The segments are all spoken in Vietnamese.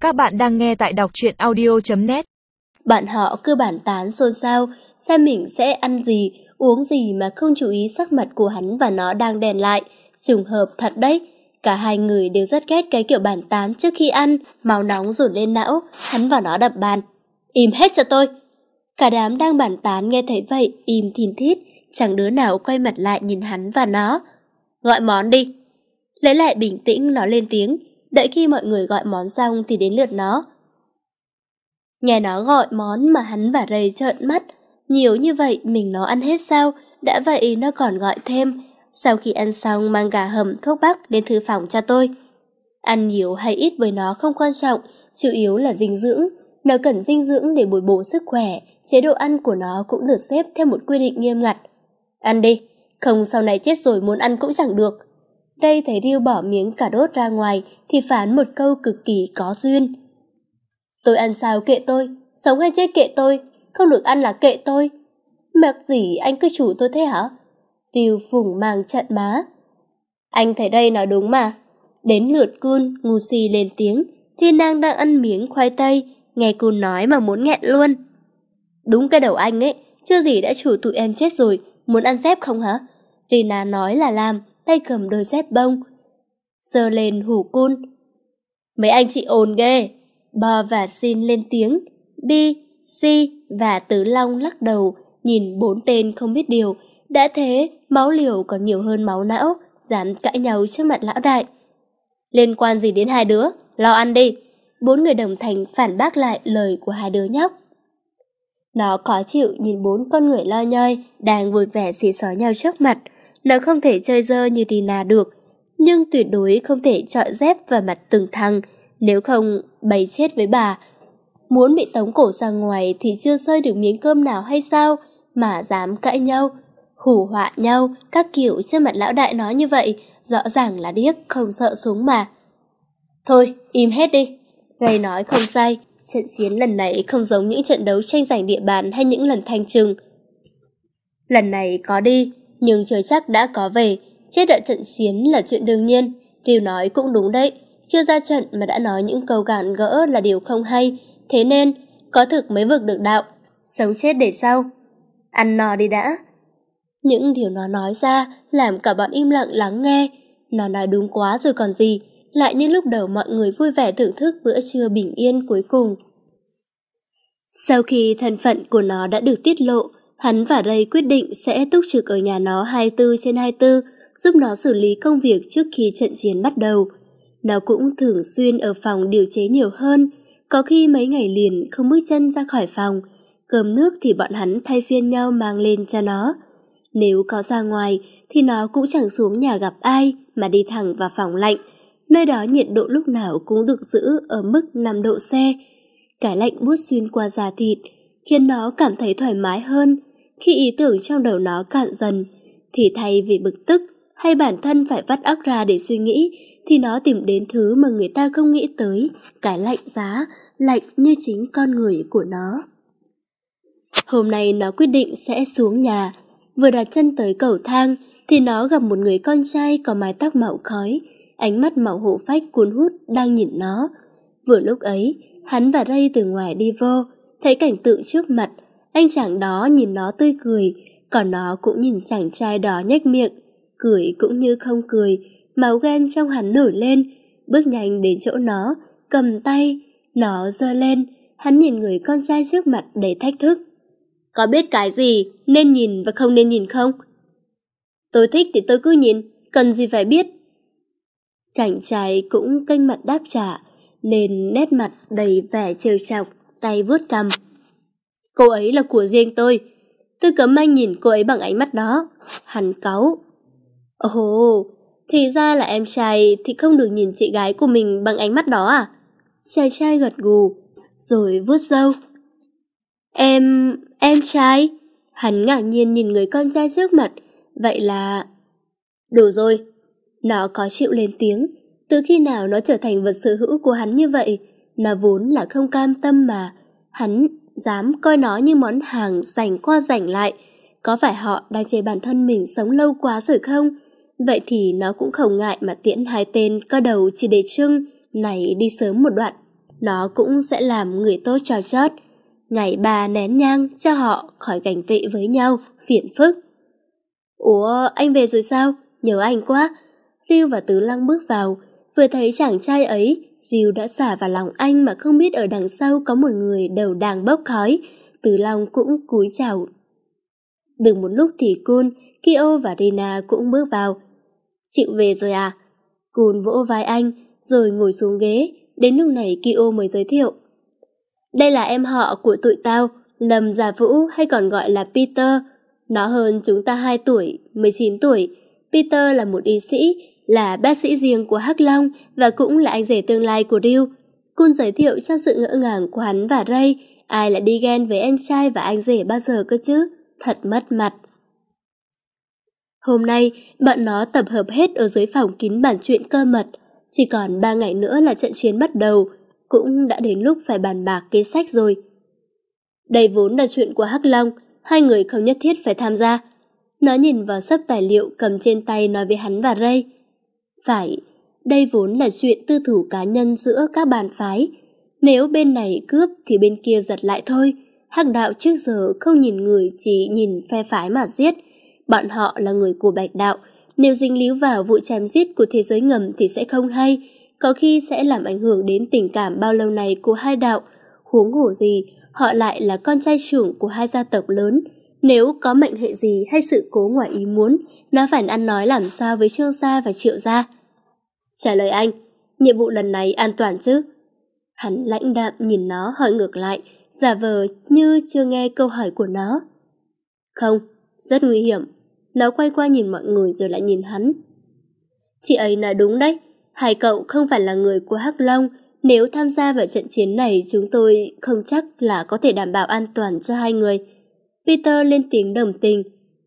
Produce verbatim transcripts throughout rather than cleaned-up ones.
Các bạn đang nghe tại đọc truyện audio chấm net. Bạn họ cứ bàn tán xôn xao, xem mình sẽ ăn gì, uống gì mà không chú ý sắc mặt của hắn và nó đang đèn lại. Trùng hợp thật đấy, cả hai người đều rất ghét cái kiểu bàn tán trước khi ăn, máu nóng dồn lên não, hắn và nó đập bàn. Im hết cho tôi! Cả đám đang bàn tán nghe thấy vậy, im thin thít, chẳng đứa nào quay mặt lại nhìn hắn và nó. Gọi món đi! Lấy lại bình tĩnh, nó lên tiếng. Đợi khi mọi người gọi món xong thì đến lượt nó. Nghe nó gọi món mà hắn và Ray trợn mắt. Nhiều như vậy mình nó ăn hết sao? Đã vậy nó còn gọi thêm. Sau khi ăn xong mang gà hầm, thuốc bắc đến thư phòng cho tôi. Ăn nhiều hay ít với nó không quan trọng, chủ yếu là dinh dưỡng. Nó cần dinh dưỡng để bồi bổ sức khỏe. Chế độ ăn của nó cũng được xếp theo một quy định nghiêm ngặt. Ăn đi, không sau này chết rồi muốn ăn cũng chẳng được. Đây thấy Ryu bỏ miếng cà rốt ra ngoài thì phán một câu cực kỳ có duyên. Tôi ăn sao kệ tôi, sống hay chết kệ tôi, không được ăn là kệ tôi. Mặc gì anh cứ chủ tôi thế hả? Ryu phủng mang trận má. Anh thấy đây nói đúng mà. Đến lượt Kun, ngu si lên tiếng, Thiên Nang đang ăn miếng khoai tây, nghe Kun nói mà muốn nghẹn luôn. Đúng cái đầu anh ấy, chưa gì đã chủ tụi em chết rồi, muốn ăn dép không hả? Rina nói là làm, tay cầm đôi dép bông. Giơ lên hù Kun. Mấy anh chị ồn ghê. Bo và Xin lên tiếng. Bi, Si và Tứ Long lắc đầu, nhìn bốn tên không biết điều. Đã thế, máu liều còn nhiều hơn máu não, dám cãi nhau trước mặt lão đại. Liên quan gì đến hai đứa, lo ăn đi. Bốn người đồng thanh phản bác lại lời của hai đứa nhóc. Nó khó chịu nhìn bốn con người lo nhoi đang vui vẻ xì xó nhau trước mặt. Nó không thể chơi dơ như Tina được, nhưng tuyệt đối không thể chọi dép vào mặt từng thằng, nếu không bày chết với bà. Muốn bị tống cổ ra ngoài thì chưa xơi được miếng cơm nào hay sao mà dám cãi nhau, hù họa nhau các kiểu trước mặt lão đại nó như vậy, rõ ràng là điếc không sợ xuống mà. Thôi, im hết đi. Ray nói không sai, trận chiến lần này không giống những trận đấu tranh giành địa bàn hay những lần thanh trừng. Lần này có đi, nhưng chưa chắc đã có về, chết ở trận chiến là chuyện đương nhiên. Ryu nói cũng đúng đấy, chưa ra trận mà đã nói những câu gạn gỡ là điều không hay, thế nên có thực mới vực được đạo, sống chết để sau. Ăn no đi đã. Những điều nó nói ra làm cả bọn im lặng lắng nghe. Nó nói đúng quá rồi còn gì, lại như lúc đầu mọi người vui vẻ thưởng thức bữa trưa bình yên cuối cùng. Sau khi thân phận của nó đã được tiết lộ, hắn và Ray quyết định sẽ túc trực ở nhà nó hai mươi bốn trên hai mươi bốn, giúp nó xử lý công việc trước khi trận chiến bắt đầu. Nó cũng thường xuyên ở phòng điều chế nhiều hơn, có khi mấy ngày liền không bước chân ra khỏi phòng. Cơm nước thì bọn hắn thay phiên nhau mang lên cho nó. Nếu có ra ngoài thì nó cũng chẳng xuống nhà gặp ai mà đi thẳng vào phòng lạnh. Nơi đó nhiệt độ lúc nào cũng được giữ ở mức năm độ C. Cái lạnh buốt xuyên qua da thịt khiến nó cảm thấy thoải mái hơn. Khi ý tưởng trong đầu nó cạn dần thì thay vì bực tức hay bản thân phải vắt óc ra để suy nghĩ thì nó tìm đến thứ mà người ta không nghĩ tới, cái lạnh giá, lạnh như chính con người của nó. Hôm nay nó quyết định sẽ xuống nhà. Vừa đặt chân tới cầu thang thì nó gặp một người con trai có mái tóc màu khói, ánh mắt màu hổ phách cuốn hút đang nhìn nó. Vừa lúc ấy, hắn và Ray từ ngoài đi vô, thấy cảnh tượng trước mặt, anh chàng đó nhìn nó tươi cười, còn nó cũng nhìn chàng trai đó nhếch miệng, cười cũng như không cười, máu ghen trong hắn nổi lên, bước nhanh đến chỗ nó, cầm tay, nó giơ lên, hắn nhìn người con trai trước mặt đầy thách thức. Có biết cái gì nên nhìn và không nên nhìn không? Tôi thích thì tôi cứ nhìn, cần gì phải biết. Chàng trai cũng kênh mặt đáp trả, nên nét mặt đầy vẻ trêu chọc, tay vuốt cằm. Cô ấy là của riêng tôi, tôi cấm anh nhìn cô ấy bằng ánh mắt đó. Hắn cáu. Ồ, thì ra là em trai thì không được nhìn chị gái của mình bằng ánh mắt đó à? Chàng trai gật gù, rồi vuốt râu. Em... em trai? Hắn ngạc nhiên nhìn người con trai trước mặt. Vậy là... Đủ rồi. Nó khó chịu lên tiếng. Từ khi nào nó trở thành vật sở hữu của hắn như vậy? Nó vốn là không cam tâm mà. Hắn dám coi nó như món hàng dành qua dành lại. Có phải họ đang chê bản thân mình sống lâu quá rồi không? Vậy thì nó cũng không ngại mà tiễn hai tên có đầu chỉ để trưng này đi sớm một đoạn. nó cũng sẽ làm người tốt cho chót. Ngày ba nén nhang cho họ khỏi ganh tị với nhau, phiền phức. Ủa, anh về rồi sao? Nhớ anh quá. Ryu và Tứ Lăng bước vào, vừa thấy chàng trai ấy, Ryu đã xả vào lòng anh mà không biết ở đằng sau có một người đầu đang bốc khói. Tứ Lăng cũng cúi chào. Được một lúc thì Kun, Kyo và Rina cũng bước vào. Chịu về rồi à? Kun vỗ vai anh, rồi ngồi xuống ghế. Đến lúc này Kyo mới giới thiệu. Đây là em họ của tụi tao, Lâm Gia Vũ hay còn gọi là Peter. Nó hơn chúng ta hai tuổi, mười chín tuổi. Peter là một y sĩ, là bác sĩ riêng của Hắc Long và cũng là anh rể tương lai của Ryu. Kun giới thiệu trong sự ngỡ ngàng của hắn và Ray, ai lại đi ghen với em trai và anh rể bao giờ cơ chứ, thật mất mặt. Hôm nay, bọn nó tập hợp hết ở dưới phòng kín bàn chuyện cơ mật. Chỉ còn ba ngày nữa là trận chiến bắt đầu, cũng đã đến lúc phải bàn bạc kế sách rồi. Đây vốn là chuyện của Hắc Long, hai người không nhất thiết phải tham gia. Nó nhìn vào sấp tài liệu cầm trên tay nói với hắn và Ray. Phải, đây vốn là chuyện tư thủ cá nhân giữa các bàn phái. Nếu bên này cướp thì bên kia giật lại thôi. Hắc đạo trước giờ không nhìn người, chỉ nhìn phe phái mà giết. Bọn họ là người của Bạch đạo, nếu dính líu vào vụ chém giết của thế giới ngầm thì sẽ không hay, có khi sẽ làm ảnh hưởng đến tình cảm bao lâu này của hai đạo. Huống hồ gì, họ lại là con trai trưởng của hai gia tộc lớn. Nếu có mệnh hệ gì hay sự cố ngoài ý muốn, nó phải ăn nói làm sao với Trương gia và Triệu gia. Trả lời anh, nhiệm vụ lần này an toàn chứ? Hắn lãnh đạm nhìn nó hỏi ngược lại, giả vờ như chưa nghe câu hỏi của nó. Không, rất nguy hiểm. Nó quay qua nhìn mọi người rồi lại nhìn hắn. Chị ấy nói đúng đấy, hai cậu không phải là người của Hắc Long. Nếu tham gia vào trận chiến này, chúng tôi không chắc là có thể đảm bảo an toàn cho hai người. Peter lên tiếng đồng tình.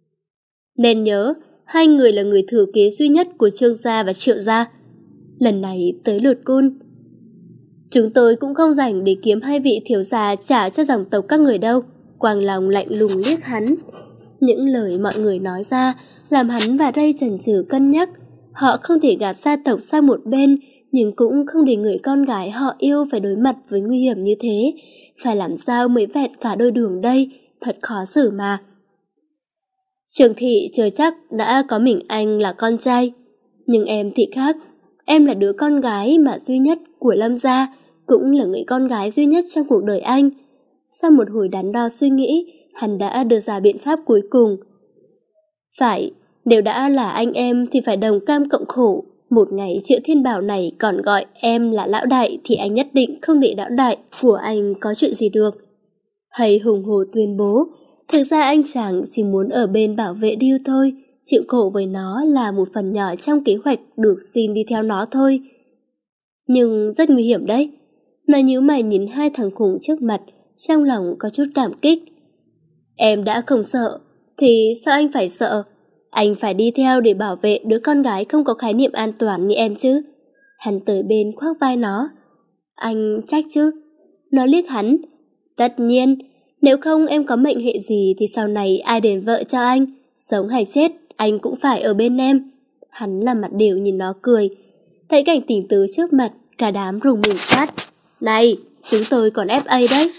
Nên nhớ, hai người là người thừa kế duy nhất của Trương gia và Triệu gia. Lần này tới lượt Kun. Chúng tôi cũng không rảnh để kiếm hai vị thiếu gia trả cho dòng tộc các người đâu. Quang Long lạnh lùng liếc hắn. Những lời mọi người nói ra làm hắn và Ray chần chừ cân nhắc. Họ không thể gạt gia tộc sang một bên, nhưng cũng không để người con gái họ yêu phải đối mặt với nguy hiểm như thế. Phải làm sao mới vẹn cả đôi đường đây, thật khó xử mà. Trường Thị chưa chắc đã có mình anh là con trai, nhưng em thì khác. Em là đứa con gái mà duy nhất của Lâm gia, cũng là người con gái duy nhất trong cuộc đời anh. Sau một hồi đắn đo suy nghĩ, hắn đã đưa ra biện pháp cuối cùng. Phải, nếu đã là anh em thì phải đồng cam cộng khổ. Một ngày Triệu Thiên Bảo này còn gọi em là lão đại thì anh nhất định không để lão đại của anh có chuyện gì được. Hay hùng hồ tuyên bố, thực ra anh chàng chỉ muốn ở bên bảo vệ Ryu thôi, chịu khổ với nó là một phần nhỏ trong kế hoạch được xin đi theo nó thôi. Nhưng rất nguy hiểm đấy. Nó nhíu mày nhìn hai thằng khủng trước mặt, trong lòng có chút cảm kích. Em đã không sợ, thì sao anh phải sợ? Anh phải đi theo để bảo vệ đứa con gái không có khái niệm an toàn như em chứ. Hắn tới bên khoác vai nó. Anh trách chứ? Nó liếc hắn. Tất nhiên, nếu không em có mệnh hệ gì thì sau này ai đền vợ cho anh, sống hay chết, anh cũng phải ở bên em. Hắn làm mặt đều nhìn nó cười. Thấy cảnh tình tứ trước mặt, cả đám rùng mình phát. Này, chúng tôi còn ép a đấy.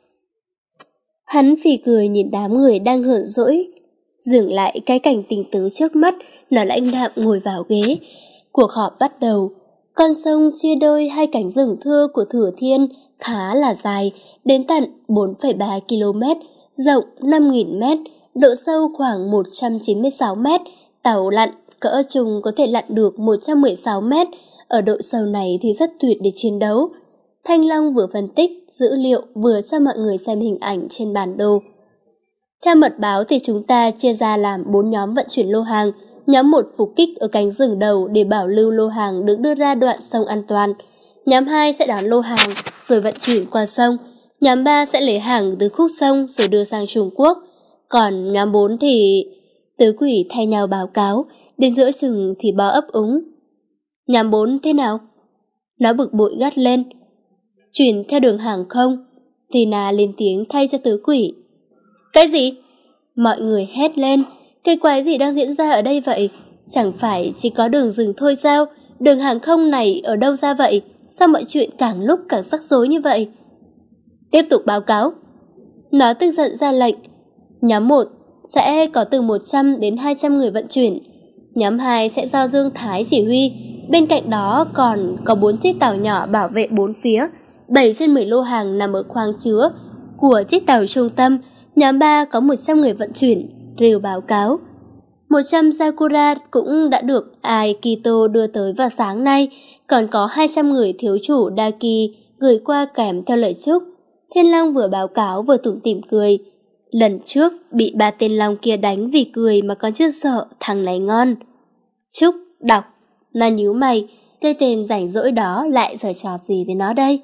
Hắn phì cười nhìn đám người đang hờn dỗi. Dừng lại cái cảnh tình tứ trước mắt, nó lãnh đạm ngồi vào ghế. Cuộc họp bắt đầu. Con sông chia đôi hai cánh rừng thưa của Thừa Thiên khá là dài, đến tận bốn phẩy ba ki lô mét, rộng năm nghìn mét, độ sâu khoảng một trăm chín mươi sáu mét. Tàu lặn cỡ trung có thể lặn được một trăm mười sáu mét. Ở độ sâu này thì rất tuyệt để chiến đấu. Thanh Long vừa phân tích dữ liệu vừa cho mọi người xem hình ảnh trên bản đồ. Theo mật báo thì chúng ta chia ra làm bốn nhóm vận chuyển lô hàng. Nhóm một phục kích ở cánh rừng đầu để bảo lưu lô hàng được đưa ra đoạn sông an toàn. Nhóm hai sẽ đón lô hàng rồi vận chuyển qua sông. Nhóm ba sẽ lấy hàng từ khúc sông rồi đưa sang Trung Quốc. Còn nhóm bốn thì... Tứ quỷ thay nhau báo cáo, đến giữa chừng thì bó ấp úng. Nhóm bốn thế nào? Nó bực bội gắt lên. Chuyển theo đường hàng không. Tina lên tiếng thay cho tứ quỷ. Cái gì? Mọi người hét lên. Cái quái gì đang diễn ra ở đây vậy? Chẳng phải chỉ có đường rừng thôi sao? Đường hàng không này ở đâu ra vậy? sao mọi chuyện càng lúc càng rắc rối như vậy? Tiếp tục báo cáo. Nó tức giận ra lệnh. Nhóm một sẽ có từ một trăm đến hai trăm người vận chuyển. Nhóm hai sẽ do Dương Thái chỉ huy. Bên cạnh đó còn có bốn chiếc tàu nhỏ bảo vệ bốn phía. bảy trên mười lô hàng nằm ở khoang chứa của chiếc tàu trung tâm. Nhóm ba có một trăm người vận chuyển. Ryu báo cáo. một trăm Sakura cũng đã được Aikito đưa tới vào sáng nay. Còn có hai trăm người thiếu chủ Daki gửi qua kèm theo lời chúc. Thiên Long vừa báo cáo vừa tủm tỉm cười. Lần trước bị ba tên long kia đánh vì cười mà còn chưa sợ, thằng này ngon. Chúc, đọc. Nó nhíu mày, cái tên rảnh rỗi đó lại giở trò gì với nó đây?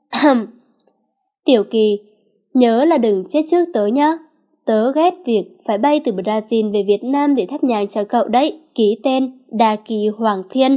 Tiểu Kỳ, nhớ là đừng chết trước tớ nhá. Tớ ghét việc phải bay từ Brazil về Việt Nam để thắp nhang cho cậu đấy. Ký tên Daki Hoàng Thiên.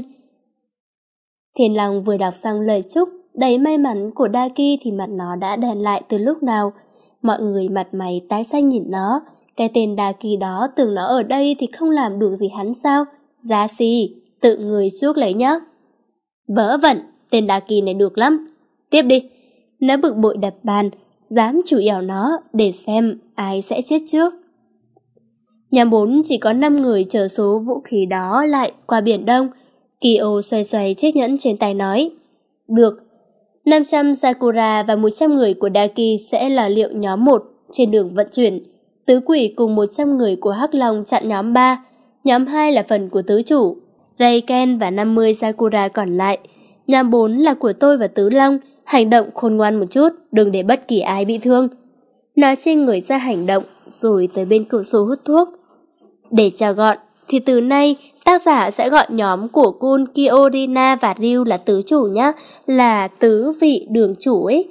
Thiên Long vừa đọc xong lời chúc đầy may mắn của Daki thì mặt nó đã đèn lại từ lúc nào. Mọi người mặt mày tái xanh nhìn nó. Cái tên Daki đó tưởng nó ở đây thì không làm được gì hắn sao? Giá xì, tự người chuốc lấy nhá. Vớ vẩn, tên Daki này được lắm. Tiếp đi. Nó bực bội đập bàn, dám chủ ẻo nó để xem ai sẽ chết trước. Nhóm bốn chỉ có năm người chở số vũ khí đó lại qua Biển Đông. Kyo xoay xoay chiếc nhẫn trên tay nói. Được, năm trăm Sakura và một trăm người của Daki sẽ là liệu nhóm một trên đường vận chuyển. Tứ quỷ cùng một trăm người của Hắc Long chặn nhóm ba. Nhóm hai là phần của tứ chủ, Reiken và năm mươi Sakura còn lại. Nhóm bốn là của tôi và Tứ Long. Hành động khôn ngoan một chút, đừng để bất kỳ ai bị thương. Nó trên người ra hành động, rồi tới bên cửa sổ hút thuốc. Để cho gọn, thì từ nay tác giả sẽ gọi nhóm của Kun, Kiorina và Ryu là tứ chủ nhá, là tứ vị đường chủ ấy.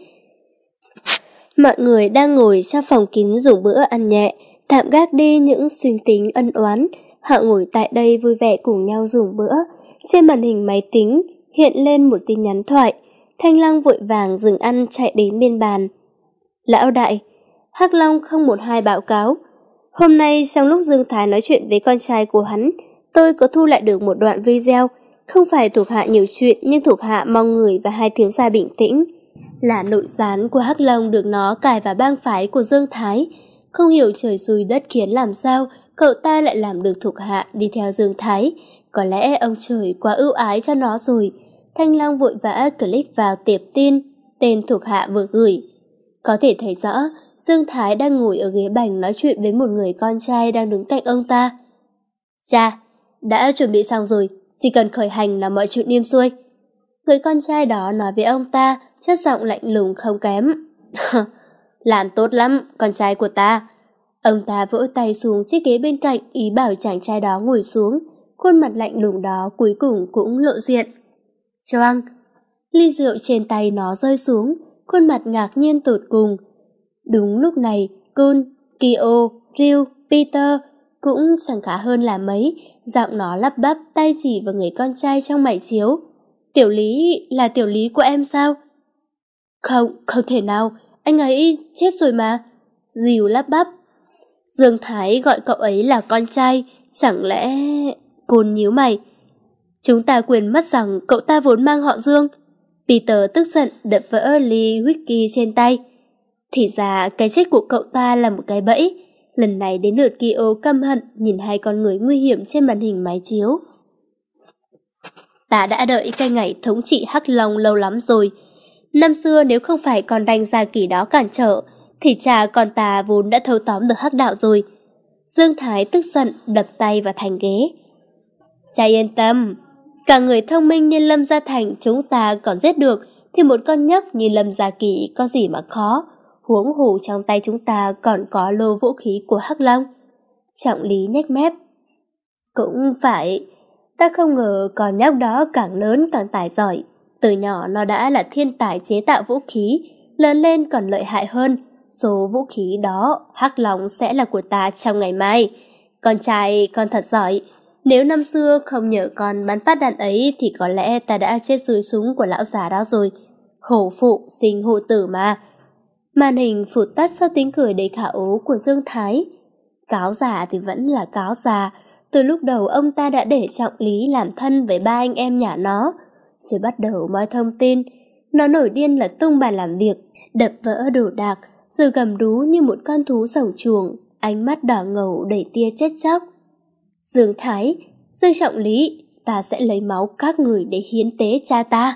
Mọi người đang ngồi trong phòng kín dùng bữa ăn nhẹ, tạm gác đi những suy tính ân oán. Họ ngồi tại đây vui vẻ cùng nhau dùng bữa. Trên màn hình máy tính hiện lên một tin nhắn thoại. Thanh Long vội vàng dừng ăn chạy đến bên bàn. Lão đại, Hắc Long không một hai báo cáo. Hôm nay trong lúc Dương Thái nói chuyện với con trai của hắn, tôi có thu lại được một đoạn video. Không phải thuộc hạ nhiều chuyện, nhưng thuộc hạ mong người và hai thiếu gia bình tĩnh. Là nội gián của Hắc Long được nó cài vào bang phái của Dương Thái. Không hiểu trời xui đất khiến làm sao cậu ta lại làm được thuộc hạ đi theo Dương Thái. Có lẽ ông trời quá ưu ái cho nó rồi. Thanh Long vội vã click vào tiệp tin tên thuộc hạ vừa gửi. Có thể thấy rõ Dương Thái đang ngồi ở ghế bành nói chuyện với một người con trai đang đứng cạnh ông ta. Cha, đã chuẩn bị xong rồi, chỉ cần khởi hành là mọi chuyện êm xuôi. Người con trai đó nói với ông ta, chất giọng lạnh lùng không kém. Làm tốt lắm, con trai của ta. Ông ta vỗ tay xuống chiếc ghế bên cạnh, ý bảo chàng trai đó ngồi xuống. Khuôn mặt lạnh lùng đó cuối cùng cũng lộ diện. Choang, ly rượu trên tay nó rơi xuống, khuôn mặt ngạc nhiên tột cùng. Đúng lúc này, Kun, Kyo, Ryu, Peter cũng chẳng khá hơn là mấy, giọng nó lắp bắp tay chỉ vào người con trai trong mải chiếu. Tiểu Lý là tiểu Lý của em sao? Không, không thể nào, anh ấy chết rồi mà. Dìu lắp bắp. Dương Thái gọi cậu ấy là con trai, chẳng lẽ... Kun nhíu mày. Chúng ta quên mất rằng cậu ta vốn mang họ Dương. Peter tức giận đập vỡ ly whisky trên tay. Thì ra cái chết của cậu ta là một cái bẫy. Lần này đến lượt Kyo căm hận nhìn hai con người nguy hiểm trên màn hình máy chiếu. Ta đã đợi cái ngày thống trị Hắc Long lâu lắm rồi. Năm xưa nếu không phải còn đành Gia Kỳ đó cản trở, thì cha con ta vốn đã thâu tóm được Hắc Đạo rồi. Dương Thái tức giận đập tay vào thành ghế. Cha yên tâm, cả người thông minh như Lâm Gia Thành chúng ta còn giết được, thì một con nhóc như Lâm Gia Kỳ có gì mà khó. Huống hồ trong tay chúng ta còn có lô vũ khí của Hắc Long. Trọng Lý nhếch mép. Cũng phải, ta không ngờ con nhóc đó càng lớn càng tài giỏi. Từ nhỏ nó đã là thiên tài chế tạo vũ khí, lớn lên còn lợi hại hơn. Số vũ khí đó Hắc Long sẽ là của ta trong ngày mai. Con trai con thật giỏi. Nếu năm xưa không nhờ con bắn phát đạn ấy thì có lẽ ta đã chết dưới súng của lão già đó rồi. Hổ phụ sinh hổ tử mà. Màn hình phụt tắt sau tiếng cười đầy khả ố của Dương Thái. Cáo già thì vẫn là cáo già. Từ lúc đầu ông ta đã để Trọng Lý làm thân với ba anh em nhà nó. rồi bắt đầu moi thông tin. Nó nổi điên là tung bàn làm việc, đập vỡ đồ đạc, rồi gầm rú như một con thú sổng chuồng, ánh mắt đỏ ngầu đầy tia chết chóc. Dương Thái, Dương Trọng Lý, ta sẽ lấy máu các người để hiến tế cha ta.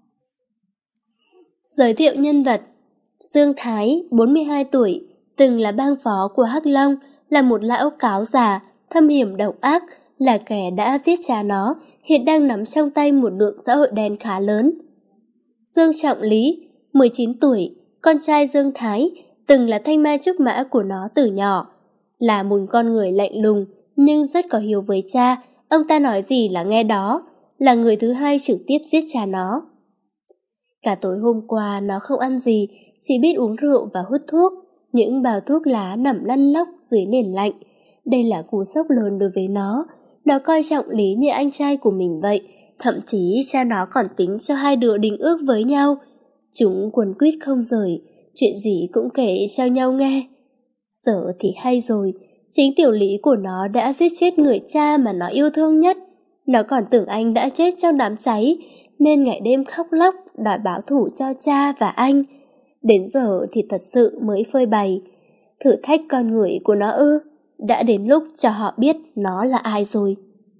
Giới thiệu nhân vật: Dương Thái, bốn mươi hai tuổi, từng là bang phó của Hắc Long, là một lão cáo già, thâm hiểm độc ác, là kẻ đã giết cha nó, hiện đang nắm trong tay một lượng xã hội đen khá lớn. Dương Trọng Lý, mười chín tuổi, con trai Dương Thái, từng là thanh mai trúc mã của nó từ nhỏ. Là một con người lạnh lùng, nhưng rất có hiếu với cha, ông ta nói gì là nghe đó, là người thứ hai trực tiếp giết cha nó. Cả tối hôm qua nó không ăn gì, chỉ biết uống rượu và hút thuốc, những bao thuốc lá nằm lăn lóc dưới nền lạnh. Đây là cú sốc lớn đối với nó, nó coi Trọng Lý như anh trai của mình vậy, thậm chí cha nó còn tính cho hai đứa đính ước với nhau. Chúng quấn quýt không rời, chuyện gì cũng kể cho nhau nghe. Giờ thì hay rồi, chính Tiểu Lý của nó đã giết chết người cha mà nó yêu thương nhất. Nó còn tưởng anh đã chết trong đám cháy, nên ngày đêm khóc lóc đòi báo thù cho cha và anh. Đến giờ thì thật sự mới phơi bày. Thử thách con người của nó ư? Đã đến lúc cho họ biết nó là ai rồi.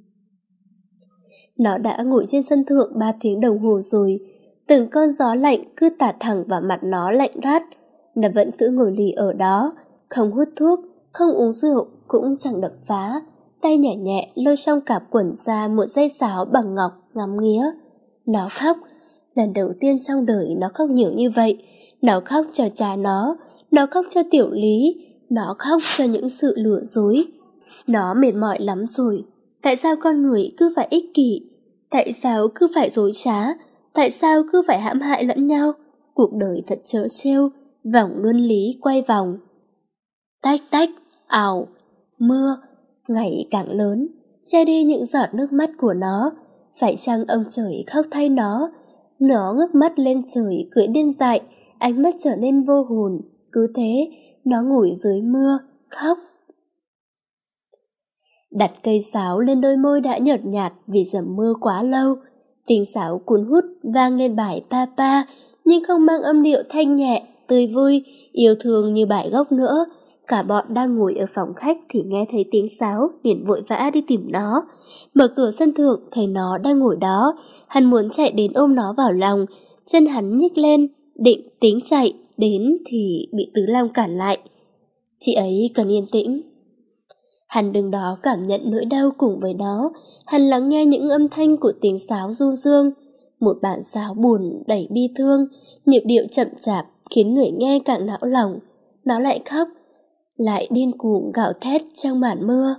Nó đã ngồi trên sân thượng ba tiếng đồng hồ rồi. Từng cơn gió lạnh cứ tạt thẳng vào mặt nó lạnh rát. Nó vẫn cứ ngồi lì ở đó, không hút thuốc, không uống rượu, cũng chẳng đập phá. Tay nhẹ nhẹ lôi trong cạp quần ra một dây sáo bằng ngọc ngắm nghía. Nó khóc. Lần đầu tiên trong đời nó khóc nhiều như vậy. Nó khóc cho cha nó, nó khóc cho Tiểu Lý, nó khóc cho những sự lừa dối. Nó mệt mỏi lắm rồi. Tại sao con người cứ phải ích kỷ? Tại sao cứ phải dối trá? Tại sao cứ phải hãm hại lẫn nhau? Cuộc đời thật trớ trêu, vòng luân lý quay vòng. Tách tách, ào, mưa, ngày càng lớn, che đi những giọt nước mắt của nó. Phải chăng ông trời khóc thay nó? Nó ngước mắt lên trời cười điên dại, ánh mắt trở nên vô hồn. Cứ thế, nó ngồi dưới mưa, khóc. Đặt cây sáo lên đôi môi đã nhợt nhạt vì dầm mưa quá lâu. Tiếng sáo cuốn hút vang lên bài Papa, nhưng không mang âm điệu thanh nhẹ, tươi vui, yêu thương như bài gốc nữa. Cả bọn đang ngồi ở phòng khách thì nghe thấy tiếng sáo, liền vội vã đi tìm nó. Mở cửa sân thượng thấy nó đang ngồi đó, hắn muốn chạy đến ôm nó vào lòng. Chân hắn nhích lên, định tính chạy đến thì bị Tứ Long cản lại. Chị ấy cần yên tĩnh. Hắn đứng đó cảm nhận nỗi đau cùng với nó. Hắn lắng nghe những âm thanh của tiếng sáo du dương, một bản sáo buồn đầy bi thương, nhịp điệu chậm chạp khiến người nghe càng não lòng. Nó lại khóc, lại điên cuồng gào thét trong màn mưa.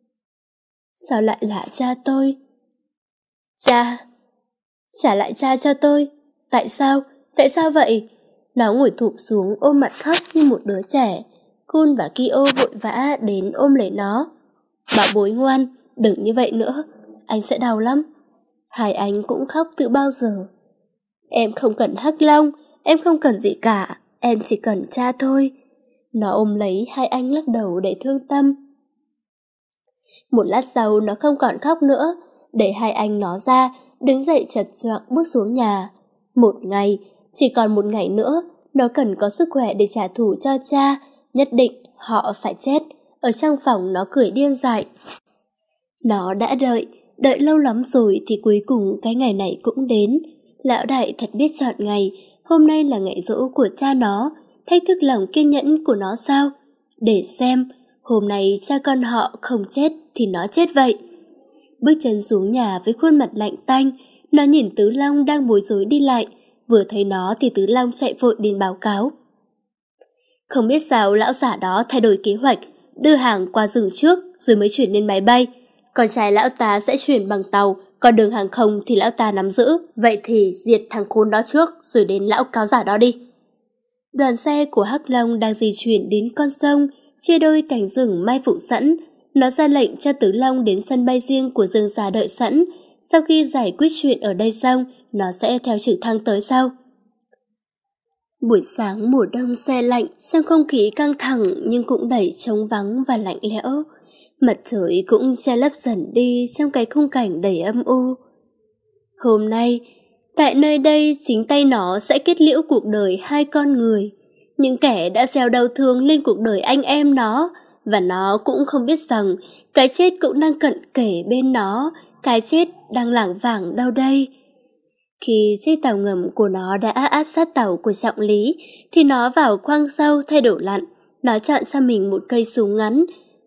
Sao lại là cha tôi? Cha! Trả lại cha cho tôi! Tại sao? Tại sao vậy? Nó ngồi thụp xuống ôm mặt khóc như một đứa trẻ. Kun và Kyo vội vã đến ôm lấy nó. Bảo bối ngoan, đừng như vậy nữa, anh sẽ đau lắm. Hai anh cũng khóc từ bao giờ. Em không cần Hắc Long, em không cần gì cả, em chỉ cần cha thôi. Nó ôm lấy hai anh lắc đầu để thương tâm. Một lát sau nó không còn khóc nữa, để hai anh nó ra, đứng dậy chập choạng bước xuống nhà. Một ngày, chỉ còn một ngày nữa, nó cần có sức khỏe để trả thù cho cha. Nhất định họ phải chết. Ở trong phòng nó cười điên dại. Nó đã đợi, đợi lâu lắm rồi thì cuối cùng cái ngày này cũng đến. Lão đại thật biết chọn ngày. Hôm nay là ngày giỗ của cha nó. Thách thức lòng kiên nhẫn của nó sao? Để xem, hôm nay cha con họ không chết thì nó chết vậy. Bước chân xuống nhà với khuôn mặt lạnh tanh, nó nhìn Tứ Long đang bối rối đi lại. Vừa thấy nó thì Tứ Long chạy vội đến báo cáo. Không biết sao lão giả đó thay đổi kế hoạch, đưa hàng qua rừng trước rồi mới chuyển lên máy bay. Con trai lão ta sẽ chuyển bằng tàu, còn đường hàng không thì lão ta nắm giữ. Vậy thì diệt thằng khốn đó trước rồi đến lão cáo giả đó đi. Đoàn xe của Hắc Long đang di chuyển đến con sông, chia đôi cánh rừng mai phục sẵn. Nó ra lệnh cho Tứ Long đến sân bay riêng của Dương gia đợi sẵn. Sau khi giải quyết chuyện ở đây xong, nó sẽ theo trực thăng tới sau. Buổi sáng mùa đông se lạnh, trong không khí căng thẳng nhưng cũng đầy trống vắng và lạnh lẽo. Mặt trời cũng che lấp dần đi trong cái khung cảnh đầy âm u. Hôm nay, Tại nơi đây, chính tay nó sẽ kết liễu cuộc đời hai con người. Những kẻ đã gieo đau thương lên cuộc đời anh em nó, và nó cũng không biết rằng cái chết cũng đang cận kề bên nó, cái chết đang lảng vảng đâu đây. Khi chiếc tàu ngầm của nó đã áp sát tàu của Trọng Lý, thì nó vào khoang sau thay đổ lặn. Nó chọn cho mình một cây súng ngắn,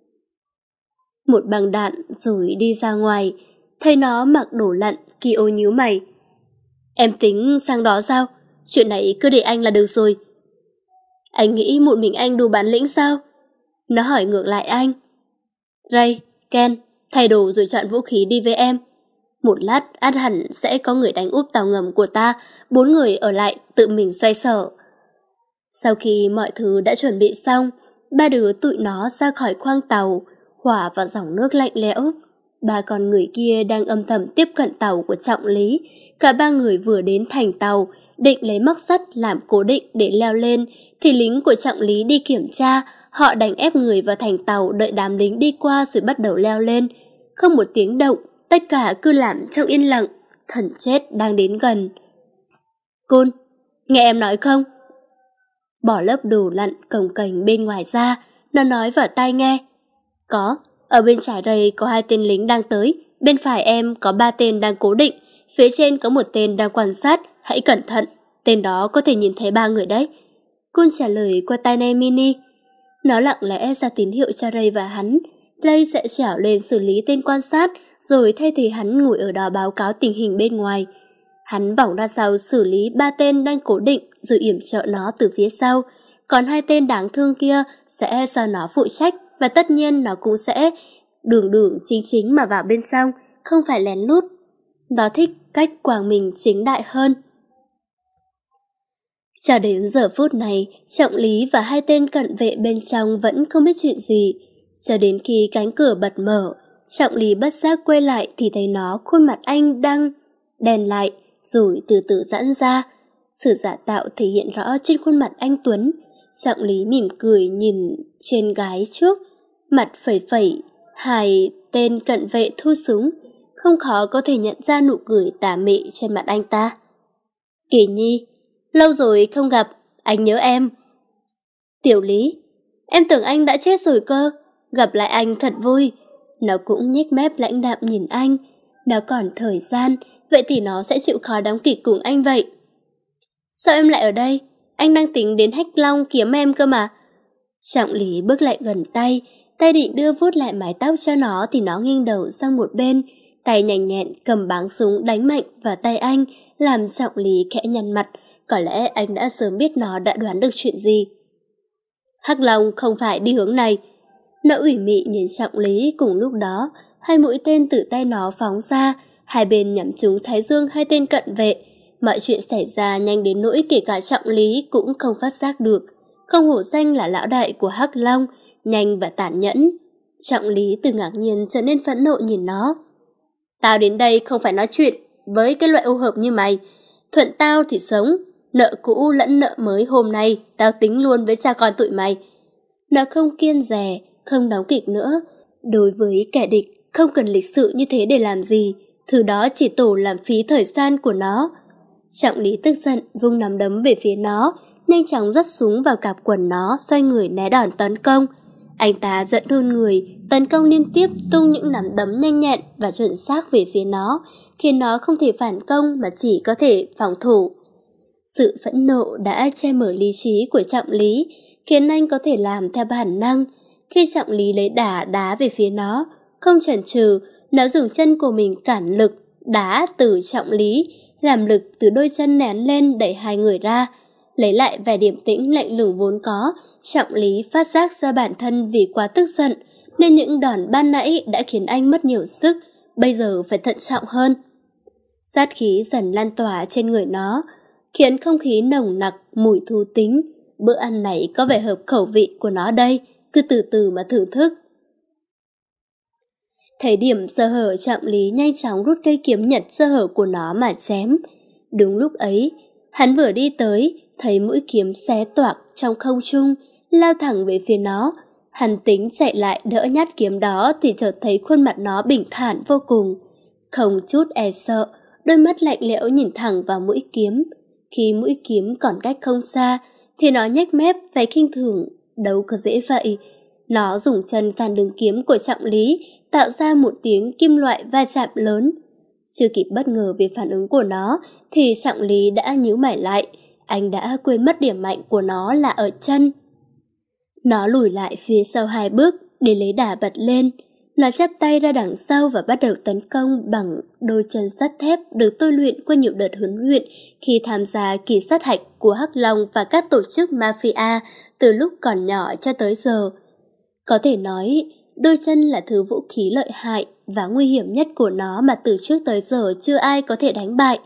một băng đạn rồi đi ra ngoài. Thấy nó mặc đổ lặn, Kyo nhíu mày. Em tính sang đó sao? Chuyện này cứ để anh là được rồi. Anh nghĩ một mình anh đủ bản lĩnh sao? Nó hỏi ngược lại anh. Ray, Ken, thay đồ rồi chọn vũ khí đi với em. Một lát át hẳn sẽ có người đánh úp tàu ngầm của ta, bốn người ở lại tự mình xoay sở. Sau khi mọi thứ đã chuẩn bị xong, ba đứa tụi nó ra khỏi khoang tàu, hòa vào dòng nước lạnh lẽo. Ba con người kia đang âm thầm tiếp cận tàu của Trọng Lý. Cả ba người vừa đến thành tàu, định lấy móc sắt làm cố định để leo lên, thì lính của Trọng Lý đi kiểm tra. Họ đánh ép người vào thành tàu, đợi đám lính đi qua rồi bắt đầu leo lên. Không một tiếng động, tất cả cứ làm trong yên lặng. Thần chết đang đến gần. Côn, nghe em nói không? Bỏ lớp đồ lặn cồng kềnh bên ngoài ra, nó nói vào tai nghe. Có, ở bên trái đây có hai tên lính đang tới, bên phải em có ba tên đang cố định, phía trên có một tên đang quan sát, hãy cẩn thận, tên đó có thể nhìn thấy ba người đấy. Côn trả lời qua tai nghe mini. Nó lặng lẽ ra tín hiệu cho Ray và hắn. Ray sẽ trèo lên xử lý tên quan sát, rồi thay thế hắn ngồi ở đó báo cáo tình hình bên ngoài. Hắn vòng ra sau xử lý ba tên đang cố định rồi yểm trợ nó từ phía sau. Còn hai tên đáng thương kia sẽ do nó phụ trách, và tất nhiên nó cũng sẽ đường đường chính chính mà vào bên trong, không phải lén lút. Nó thích cách quàng mình chính đại hơn. Cho đến giờ phút này, Trọng Lý và hai tên cận vệ bên trong vẫn không biết chuyện gì. Cho đến khi cánh cửa bật mở, Trọng Lý bất giác quay lại thì thấy nó khuôn mặt anh đang đèn lại, rồi từ từ giãn ra. Sự giả tạo thể hiện rõ trên khuôn mặt anh Tuấn. Trọng Lý mỉm cười nhìn trên gái trước, mặt phẩy phẩy, hai tên cận vệ thu súng. Không khó có thể nhận ra nụ cười tà mị trên mặt anh ta. Kỳ Nhi, lâu rồi không gặp, anh nhớ em. Tiểu Lý, em tưởng anh đã chết rồi cơ, gặp lại anh thật vui. Nó cũng nhếch mép lãnh đạm nhìn anh. Nó còn thời gian, vậy thì nó sẽ chịu khó đóng kịch cùng anh vậy. Sao em lại ở đây? Anh đang tính đến Hách Long kiếm em cơ mà. Trọng Lý bước lại gần tay, tay định đưa vuốt lại mái tóc cho nó thì nó nghiêng đầu sang một bên, tay nhanh nhẹn cầm báng súng đánh mạnh vào tay anh, làm Trọng Lý khẽ nhăn mặt. Có lẽ anh đã sớm biết nó đã đoán được chuyện gì. Hắc Long không phải đi hướng này. Nó ủy mị nhìn Trọng Lý. Cùng lúc đó, hai mũi tên từ tay nó phóng ra, hai bên nhắm trúng thái dương hai tên cận vệ. Mọi chuyện xảy ra nhanh đến nỗi kể cả Trọng Lý cũng không phát giác được. Không hổ danh là lão đại của Hắc Long, nhanh và tàn nhẫn. Trọng Lý từ ngạc nhiên trở nên phẫn nộ nhìn nó. Tao đến đây không phải nói chuyện với cái loại ô hợp như mày. Thuận tao thì sống, nợ cũ lẫn nợ mới hôm nay tao tính luôn với cha con tụi mày. Nó không kiêng dè, không đóng kịch nữa. Đối với kẻ địch, không cần lịch sự như thế để làm gì. Thứ đó chỉ tổ làm phí thời gian của nó. Trọng Lý tức giận vung nắm đấm về phía nó, nhanh chóng dắt súng vào cạp quần nó, xoay người né đòn tấn công. Anh ta giận hơn người, tấn công liên tiếp, tung những nắm đấm nhanh nhẹn và chuẩn xác về phía nó, khiến nó không thể phản công mà chỉ có thể phòng thủ. Sự phẫn nộ đã che mở lý trí của Trọng Lý, khiến anh có thể làm theo bản năng. Khi Trọng Lý lấy đà đá về phía nó, không chần chừ, nó dùng chân của mình cản lực, đá từ Trọng Lý, làm lực từ đôi chân nén lên đẩy hai người ra. Lấy lại vẻ điềm tĩnh lạnh lùng vốn có, Trọng Lý phát giác ra bản thân vì quá tức giận, nên những đòn ban nãy đã khiến anh mất nhiều sức, bây giờ phải thận trọng hơn. Sát khí dần lan tỏa trên người nó, khiến không khí nồng nặc, mùi thú tính. Bữa ăn này có vẻ hợp khẩu vị của nó đây, cứ từ từ mà thưởng thức. Thấy điểm sơ hở, Trọng Lý nhanh chóng rút cây kiếm nhật sơ hở của nó mà chém. Đúng lúc ấy, hắn vừa đi tới, thấy mũi kiếm xé toạc trong không trung, lao thẳng về phía nó. Hắn tính chạy lại đỡ nhát kiếm đó thì chợt thấy khuôn mặt nó bình thản vô cùng, không chút e sợ. đôi mắt lạnh lẽo nhìn thẳng vào mũi kiếm. Khi mũi kiếm còn cách không xa, thì nó nhếch mép vẻ khinh thường. Đâu có dễ vậy. Nó dùng chân cản đường kiếm của Trọng Lý, tạo ra một tiếng kim loại va chạm lớn. Chưa kịp bất ngờ về phản ứng của nó, thì Trọng Lý đã nhíu mày lại. Anh đã quên mất điểm mạnh của nó là ở chân. Nó lùi lại phía sau hai bước để lấy đà bật lên. Nó chắp tay ra đằng sau và bắt đầu tấn công bằng đôi chân sắt thép được tôi luyện qua nhiều đợt huấn luyện khi tham gia kỳ sát hạch của Hắc Long và các tổ chức mafia từ lúc còn nhỏ cho tới giờ. Có thể nói, đôi chân là thứ vũ khí lợi hại và nguy hiểm nhất của nó mà từ trước tới giờ chưa ai có thể đánh bại.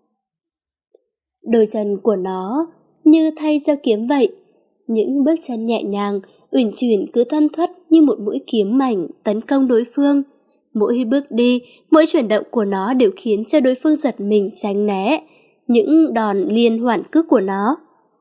Đôi chân của nó như thay cho kiếm vậy. Những bước chân nhẹ nhàng, uyển chuyển cứ thân thoắt như một mũi kiếm mảnh tấn công đối phương. Mỗi bước đi, mỗi chuyển động của nó đều khiến cho đối phương giật mình tránh né những đòn liên hoàn cước của nó.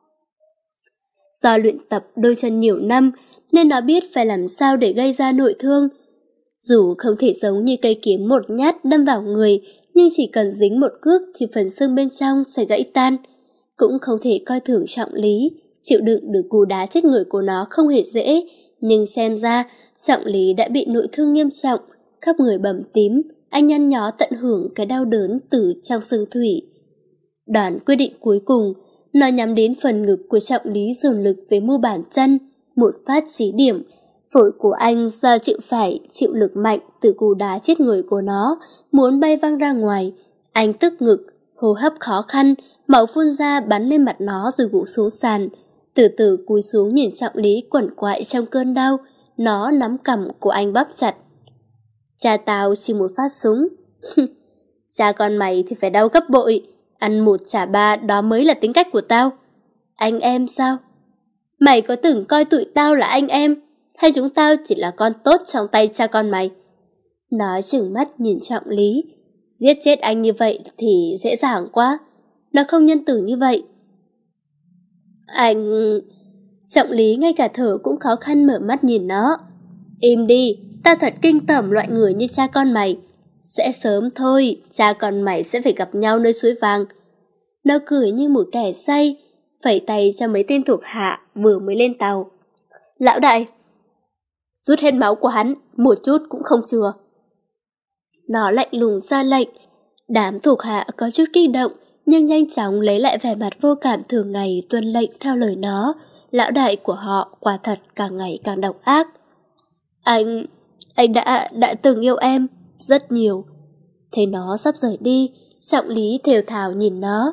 Do luyện tập đôi chân nhiều năm nên nó biết phải làm sao để gây ra nội thương. Dù không thể giống như cây kiếm một nhát đâm vào người, nhưng chỉ cần dính một cước thì phần xương bên trong sẽ gãy tan. Cũng không thể coi thường Trọng Lý. Chịu đựng được cú đá chết người của nó không hề dễ, nhưng xem ra Trọng Lý đã bị nội thương nghiêm trọng, khắp người bầm tím, anh nhăn nhó tận hưởng cái đau đớn từ trong xương thủy. Đoạn quyết định cuối cùng, nó nhắm đến phần ngực của Trọng Lý dồn lực với mu bàn chân, một phát chí điểm. Phổi của anh do chịu phải chịu lực mạnh từ cú đá chết người của nó, muốn bay văng ra ngoài. Anh tức ngực, hô hấp khó khăn, máu phun ra bắn lên mặt nó rồi gục xuống sàn. Từ từ cúi xuống nhìn Trọng Lý quằn quại trong cơn đau, nó nắm cằm của anh bóp chặt. Cha tao chỉ một phát súng. Cha con mày thì phải đau gấp bội, ăn một trả ba đó mới là tính cách của tao. Anh em sao? Mày có từng coi tụi tao là anh em, hay chúng tao chỉ là con tốt trong tay cha con mày? Nó trừng mắt nhìn Trọng Lý. Giết chết anh như vậy thì dễ dàng quá. Nó không nhân từ như vậy. Anh... Trọng Lý ngay cả thở cũng khó khăn mở mắt nhìn nó. Im đi, ta thật kinh tởm loại người như cha con mày. Sẽ sớm thôi, cha con mày sẽ phải gặp nhau nơi suối vàng. Nó cười như một kẻ say, phẩy tay cho mấy tên thuộc hạ vừa mới lên tàu. Lão đại, rút hết máu của hắn, một chút cũng không chừa. Nó lạnh lùng ra lệnh. Đám thuộc hạ có chút kích động, nhưng nhanh chóng lấy lại vẻ mặt vô cảm thường ngày tuân lệnh theo lời nó. Lão đại của họ quả thật càng ngày càng độc ác. Anh, anh đã, đã từng yêu em, rất nhiều. Thấy nó sắp rời đi, Trọng Lý thều thào nhìn nó.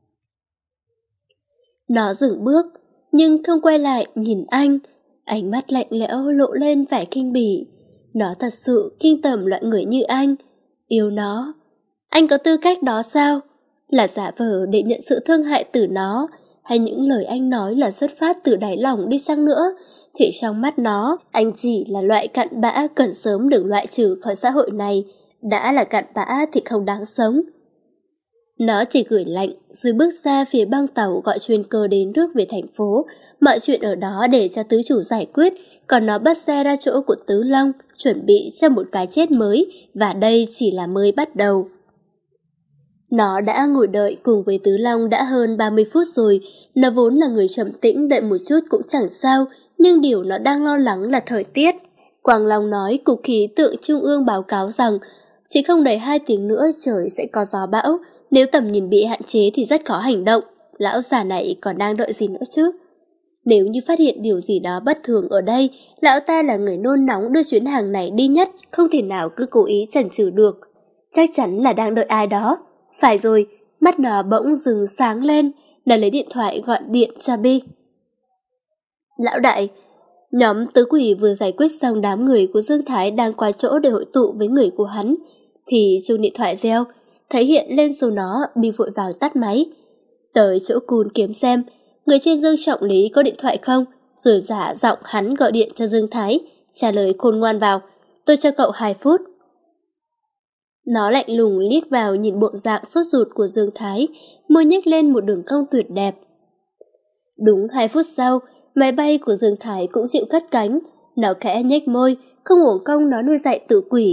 Nó dừng bước, nhưng không quay lại nhìn anh. Ánh mắt lạnh lẽo lộ lên vẻ kinh bỉ. Nó thật sự kinh tởm loại người như anh. Yêu nó. Anh có tư cách đó sao? Là giả vờ để nhận sự thương hại từ nó, hay những lời anh nói là xuất phát từ đáy lòng đi chăng nữa, thì trong mắt nó, anh chỉ là loại cặn bã cần sớm được loại trừ khỏi xã hội này. Đã là cặn bã thì không đáng sống. Nó chỉ gửi lạnh rồi bước ra phía băng tàu gọi chuyên cơ đến rước về thành phố. Mọi chuyện ở đó để cho tứ chủ giải quyết, còn nó bắt xe ra chỗ của Tứ Long, chuẩn bị cho một cái chết mới, và đây chỉ là mới bắt đầu. Nó đã ngồi đợi cùng với Tứ Long đã hơn ba mươi phút rồi. Nó vốn là người trầm tĩnh, đợi một chút cũng chẳng sao, nhưng điều nó đang lo lắng là thời tiết. Quang Long nói Cục Khí tượng Trung ương báo cáo rằng chỉ không đầy hai tiếng nữa trời sẽ có gió bão. Nếu tầm nhìn bị hạn chế thì rất khó hành động. Lão già này còn đang đợi gì nữa chứ? Nếu như phát hiện điều gì đó bất thường ở đây, lão ta là người nôn nóng đưa chuyến hàng này đi nhất, không thể nào cứ cố ý chần chừ được. Chắc chắn là đang đợi ai đó. Phải rồi, mắt nó bỗng dừng sáng lên, nó lấy điện thoại gọi điện cho Bi. Lão đại, nhóm tứ quỷ vừa giải quyết xong đám người của Dương Thái đang qua chỗ để hội tụ với người của hắn, thì chuông điện thoại reo, thấy hiện lên số nó, Bi vội vàng tắt máy. Tới chỗ Cùn kiếm xem, người trên Dương Trọng Lý có điện thoại không, rồi giả giọng hắn gọi điện cho Dương Thái, trả lời khôn ngoan vào, tôi cho cậu hai phút. Nó lạnh lùng liếc vào nhìn bộ dạng sốt ruột của Dương Thái, môi nhếch lên một đường cong tuyệt đẹp. Đúng hai phút sau, máy bay của Dương Thái cũng chịu cất cánh. Nó khẽ nhếch môi, không uổng công nó nuôi dạy tự quỷ.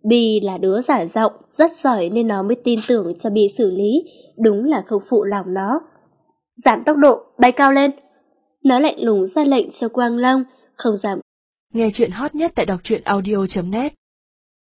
Bi là đứa giả giọng, rất giỏi nên nó mới tin tưởng cho Bi xử lý, đúng là không phụ lòng nó. Giảm tốc độ, bay cao lên. Nó lạnh lùng ra lệnh cho Quang Long, không dám. Nghe chuyện hot nhất tại đọc truyện audio chấm net.